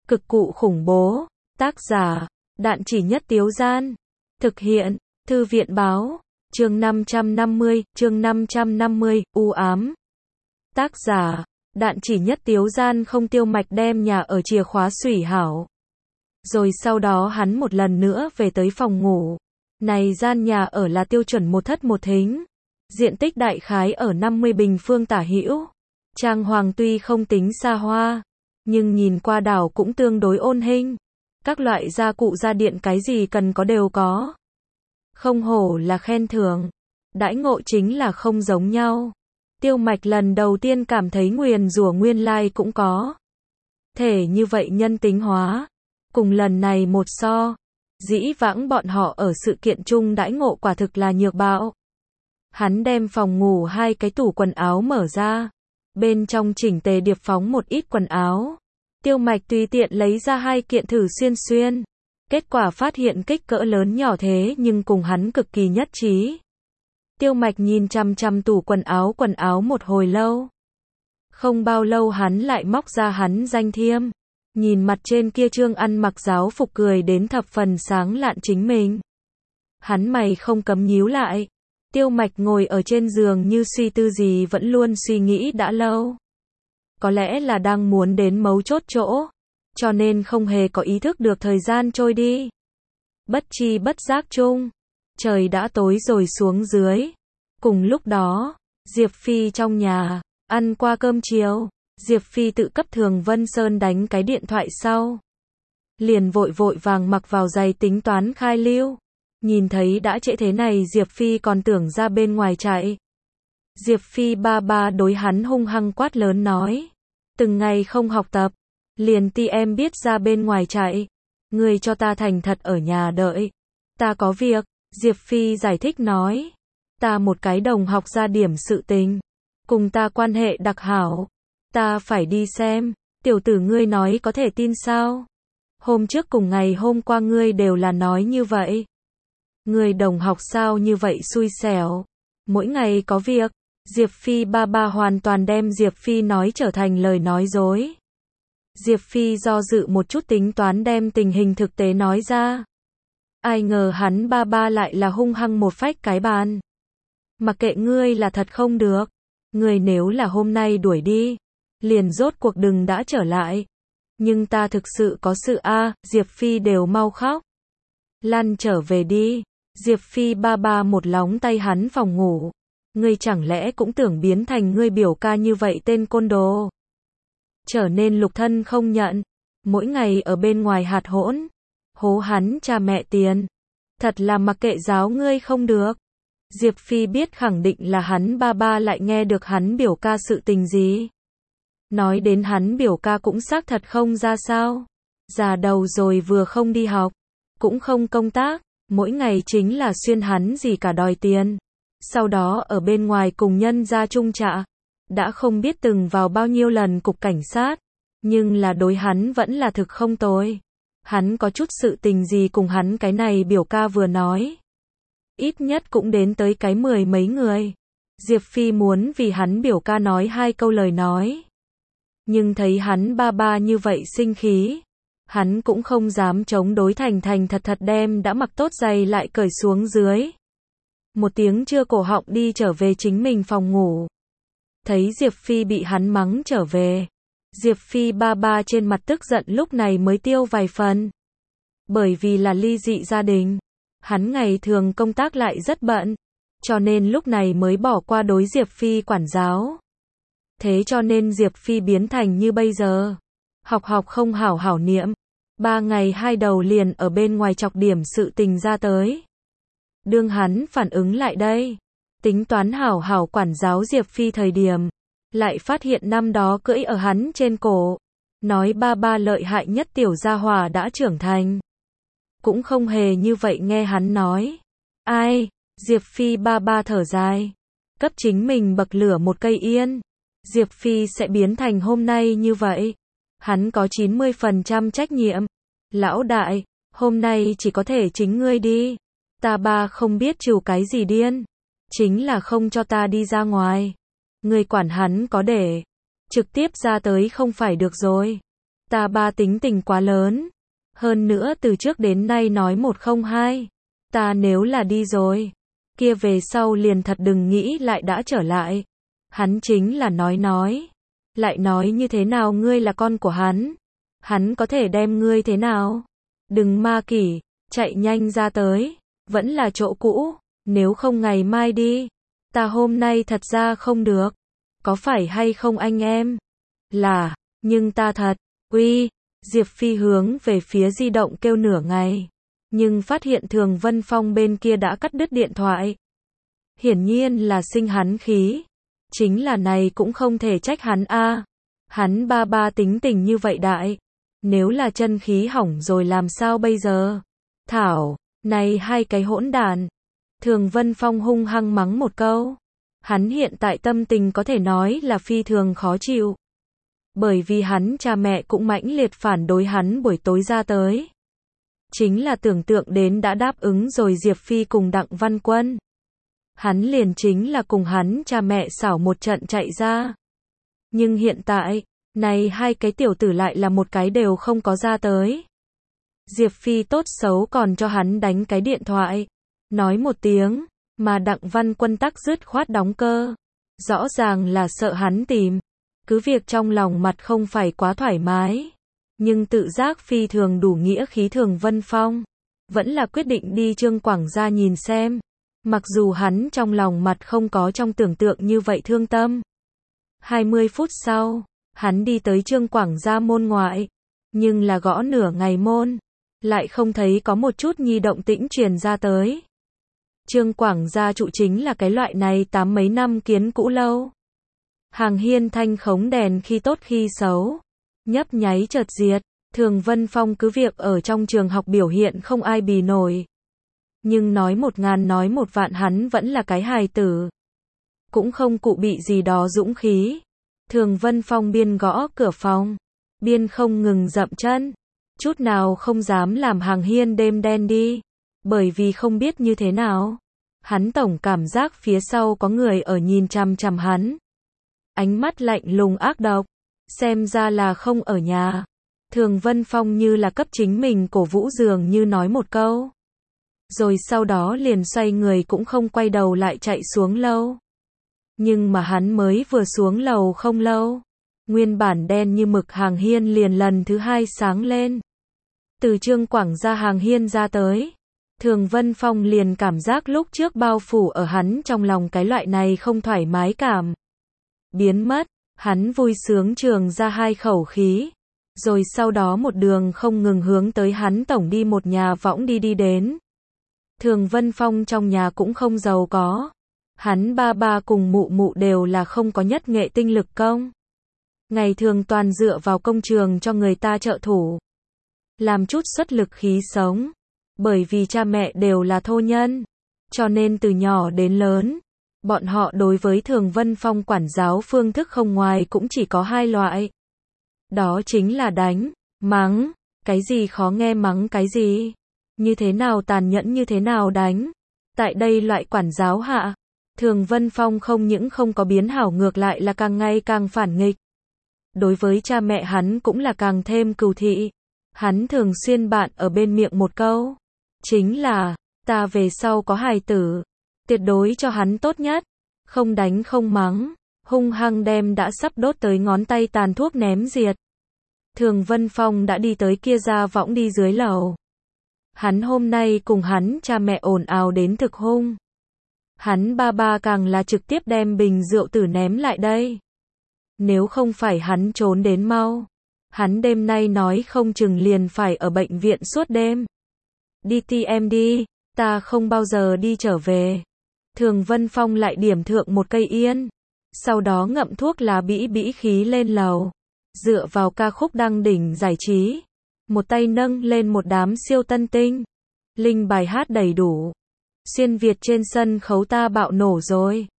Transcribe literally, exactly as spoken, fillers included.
Cực cụ khủng bố. Tác giả, Đạn Chỉ Nhất Tiếu Gian. Thực hiện, Thư viện Báo. Chương năm trăm năm mươi, chương năm trăm năm mươi, u ám. Tác giả, Đạn Chỉ Nhất Tiếu Gian. Không Tiêu Mạch đem nhà ở chìa khóa xủy hảo. Rồi sau đó hắn một lần nữa về tới phòng ngủ. Này gian nhà ở là tiêu chuẩn một thất một thính. Diện tích đại khái ở năm mươi bình phương tả hữu. Trang hoàng tuy không tính xa hoa, nhưng nhìn qua đảo cũng tương đối ôn hình. Các loại gia cụ gia điện cái gì cần có đều có. Không hổ là khen thưởng. Đãi ngộ chính là không giống nhau. Tiêu Mạch lần đầu tiên cảm thấy nguyền rủa nguyên lai cũng có. Thể như vậy nhân tính hóa. Cùng lần này một so. Dĩ vãng bọn họ ở sự kiện chung đãi ngộ quả thực là nhược bạo. Hắn đem phòng ngủ hai cái tủ quần áo mở ra. Bên trong chỉnh tề điệp phóng một ít quần áo. Tiêu Mạch tùy tiện lấy ra hai kiện thử xuyên xuyên. Kết quả phát hiện kích cỡ lớn nhỏ thế nhưng cùng hắn cực kỳ nhất trí. Tiêu Mạch nhìn chằm chằm tủ quần áo quần áo một hồi lâu. Không bao lâu hắn lại móc ra hắn danh thiêm. Nhìn mặt trên kia trương ăn mặc giáo phục cười đến thập phần sáng lạn chính mình. Hắn mày không cấm nhíu lại. Tiêu Mạch ngồi ở trên giường như suy tư gì vẫn luôn suy nghĩ đã lâu. Có lẽ là đang muốn đến mấu chốt chỗ, cho nên không hề có ý thức được thời gian trôi đi. Bất chi bất giác chung, trời đã tối rồi xuống dưới. Cùng lúc đó, Diệp Phi trong nhà, ăn qua cơm chiều, Diệp Phi tự cấp Thường Vân Sơn đánh cái điện thoại sau. Liền vội vội vàng mặc vào giày tính toán khai lưu. Nhìn thấy đã trễ thế này Diệp Phi còn tưởng ra bên ngoài chạy. Diệp Phi ba ba đối hắn hung hăng quát lớn nói. Từng ngày không học tập. Liền ti em biết ra bên ngoài chạy. Người cho ta thành thật ở nhà đợi. Ta có việc. Diệp Phi giải thích nói. Ta một cái đồng học ra điểm sự tình. Cùng ta quan hệ đặc hảo. Ta phải đi xem. Tiểu tử ngươi nói có thể tin sao? Hôm trước cùng ngày hôm qua ngươi đều là nói như vậy. Người đồng học sao như vậy xui xẻo. Mỗi ngày có việc. Diệp Phi ba ba hoàn toàn đem Diệp Phi nói trở thành lời nói dối. Diệp Phi do dự một chút tính toán đem tình hình thực tế nói ra. Ai ngờ hắn ba ba lại là hung hăng một phách cái bàn. Mặc kệ ngươi là thật không được. Ngươi nếu là hôm nay đuổi đi. Liền rốt cuộc đừng đã trở lại. Nhưng ta thực sự có sự a à, Diệp Phi đều mau khóc. Lăn trở về đi. Diệp Phi ba ba một lóng tay hắn phòng ngủ. Ngươi chẳng lẽ cũng tưởng biến thành ngươi biểu ca như vậy tên côn đồ. Trở nên lục thân không nhận. Mỗi ngày ở bên ngoài hạt hỗn. Hố hắn cha mẹ tiền. Thật là mặc kệ giáo ngươi không được. Diệp Phi biết khẳng định là hắn ba ba lại nghe được hắn biểu ca sự tình gì. Nói đến hắn biểu ca cũng xác thật không ra sao. Già đầu rồi vừa không đi học. Cũng không công tác. Mỗi ngày chính là xuyên hắn gì cả đòi tiền. Sau đó ở bên ngoài cùng nhân ra chung trạ. Đã không biết từng vào bao nhiêu lần cục cảnh sát. Nhưng là đối hắn vẫn là thực không tồi. Hắn có chút sự tình gì cùng hắn cái này biểu ca vừa nói. Ít nhất cũng đến tới cái mười mấy người. Diệp Phi muốn vì hắn biểu ca nói hai câu lời nói. Nhưng thấy hắn ba ba như vậy sinh khí. Hắn cũng không dám chống đối thành thành thật thật đem đã mặc tốt giày lại cởi xuống dưới. Một tiếng trưa cổ họng đi trở về chính mình phòng ngủ. Thấy Diệp Phi bị hắn mắng trở về. Diệp Phi ba ba trên mặt tức giận lúc này mới tiêu vài phần. Bởi vì là ly dị gia đình. Hắn ngày thường công tác lại rất bận. Cho nên lúc này mới bỏ qua đối Diệp Phi quản giáo. Thế cho nên Diệp Phi biến thành như bây giờ. Học học không hảo hảo niệm. Ba ngày hai đầu liền ở bên ngoài chọc điểm sự tình ra tới. Đương hắn phản ứng lại đây. Tính toán hảo hảo quản giáo Diệp Phi thời điểm. Lại phát hiện năm đó cưỡi ở hắn trên cổ. Nói ba ba lợi hại nhất tiểu gia hỏa đã trưởng thành. Cũng không hề như vậy nghe hắn nói. Ai? Diệp Phi ba ba thở dài. Cấp chính mình bậc lửa một cây yên. Diệp Phi sẽ biến thành hôm nay như vậy. Hắn có chín mươi phần trăm trách nhiệm. Lão đại, hôm nay chỉ có thể chính ngươi đi. Ta ba không biết chịu cái gì điên. Chính là không cho ta đi ra ngoài. Ngươi quản hắn có để. Trực tiếp ra tới không phải được rồi. Ta ba tính tình quá lớn. Hơn nữa từ trước đến nay nói một không hai. Ta nếu là đi rồi, kia về sau liền thật đừng nghĩ lại đã trở lại. Hắn chính là nói nói. Lại nói như thế nào ngươi là con của hắn? Hắn có thể đem ngươi thế nào? Đừng ma kỷ, chạy nhanh ra tới. Vẫn là chỗ cũ, nếu không ngày mai đi. Ta hôm nay thật ra không được. Có phải hay không anh em? Là, nhưng ta thật. Uy, Diệp Phi hướng về phía di động kêu nửa ngày. Nhưng phát hiện Thường Vân Phong bên kia đã cắt đứt điện thoại. Hiển nhiên là sinh hắn khí. Chính là này cũng không thể trách hắn a. Hắn ba ba tính tình như vậy đại. Nếu là chân khí hỏng rồi làm sao bây giờ? Thảo, này hai cái hỗn đàn. Thường Vân Phong hung hăng mắng một câu. Hắn hiện tại tâm tình có thể nói là phi thường khó chịu. Bởi vì hắn cha mẹ cũng mãnh liệt phản đối hắn buổi tối ra tới. Chính là tưởng tượng đến đã đáp ứng rồi Diệp Phi cùng Đặng Văn Quân. Hắn liền chính là cùng hắn cha mẹ xảo một trận chạy ra. Nhưng hiện tại, này hai cái tiểu tử lại là một cái đều không có ra tới. Diệp Phi tốt xấu còn cho hắn đánh cái điện thoại. Nói một tiếng, mà Đặng Văn Quân tắc dứt khoát đóng cơ. Rõ ràng là sợ hắn tìm. Cứ việc trong lòng mặt không phải quá thoải mái. Nhưng tự giác phi thường đủ nghĩa khí Thường Vân Phong. Vẫn là quyết định đi Trương Quảng gia nhìn xem. Mặc dù hắn trong lòng mặt không có trong tưởng tượng như vậy thương tâm. hai mươi phút sau, hắn đi tới Trương Quảng gia môn ngoại. Nhưng là gõ nửa ngày môn. Lại không thấy có một chút nhi động tĩnh truyền ra tới. Trương Quảng gia trụ chính là cái loại này tám mấy năm kiến cũ lâu. Hàng hiên thanh khống đèn khi tốt khi xấu. Nhấp nháy chợt diệt. Thường Vân Phong cứ việc ở trong trường học biểu hiện không ai bì nổi. Nhưng nói một ngàn nói một vạn hắn vẫn là cái hài tử. Cũng không cụ bị gì đó dũng khí. Thường Vân Phong biên gõ cửa phòng. Biên không ngừng dậm chân. Chút nào không dám làm hàng hiên đêm đen đi. Bởi vì không biết như thế nào. Hắn tổng cảm giác phía sau có người ở nhìn chằm chằm hắn. Ánh mắt lạnh lùng ác độc. Xem ra là không ở nhà. Thường Vân Phong như là cấp chính mình cổ vũ dường như nói một câu. Rồi sau đó liền xoay người cũng không quay đầu lại chạy xuống lâu. Nhưng mà hắn mới vừa xuống lầu không lâu. Nguyên bản đen như mực hàng hiên liền lần thứ hai sáng lên. Từ Trương Quảng gia hàng hiên ra tới. Thường Vân Phong liền cảm giác lúc trước bao phủ ở hắn trong lòng cái loại này không thoải mái cảm. Biến mất, hắn vui sướng trường ra hai khẩu khí. Rồi sau đó một đường không ngừng hướng tới hắn tổng đi một nhà võng đi đi đến. Thường Vân Phong trong nhà cũng không giàu có. Hắn ba ba cùng mụ mụ đều là không có nhất nghệ tinh lực công. Ngày thường toàn dựa vào công trường cho người ta trợ thủ. Làm chút xuất lực khí sống. Bởi vì cha mẹ đều là thô nhân. Cho nên từ nhỏ đến lớn, bọn họ đối với Thường Vân Phong quản giáo phương thức không ngoài cũng chỉ có hai loại. Đó chính là đánh, mắng. Cái gì khó nghe mắng cái gì? Như thế nào tàn nhẫn như thế nào đánh? Tại đây loại quản giáo hạ, Thường Vân Phong không những không có biến hảo ngược lại là càng ngày càng phản nghịch. Đối với cha mẹ hắn cũng là càng thêm cừu thị. Hắn thường xuyên bạn ở bên miệng một câu. Chính là, ta về sau có hài tử. Tuyệt đối cho hắn tốt nhất. Không đánh không mắng. Hung hăng đem đã sắp đốt tới ngón tay tàn thuốc ném diệt. Thường Vân Phong đã đi tới kia ra võng đi dưới lầu. Hắn hôm nay cùng hắn cha mẹ ồn ào đến thực hung. Hắn ba ba càng là trực tiếp đem bình rượu tử ném lại đây. Nếu không phải hắn trốn đến mau. Hắn đêm nay nói không chừng liền phải ở bệnh viện suốt đêm. Đi ti em đi, ta không bao giờ đi trở về. Thường Vân Phong lại điểm thượng một cây yên. Sau đó ngậm thuốc lá bĩ bĩ khí lên lầu. Dựa vào ca khúc đăng đỉnh giải trí. Một tay nâng lên một đám siêu tân tinh. Linh bài hát đầy đủ. Xuyên Việt trên sân khấu ta bạo nổ rồi.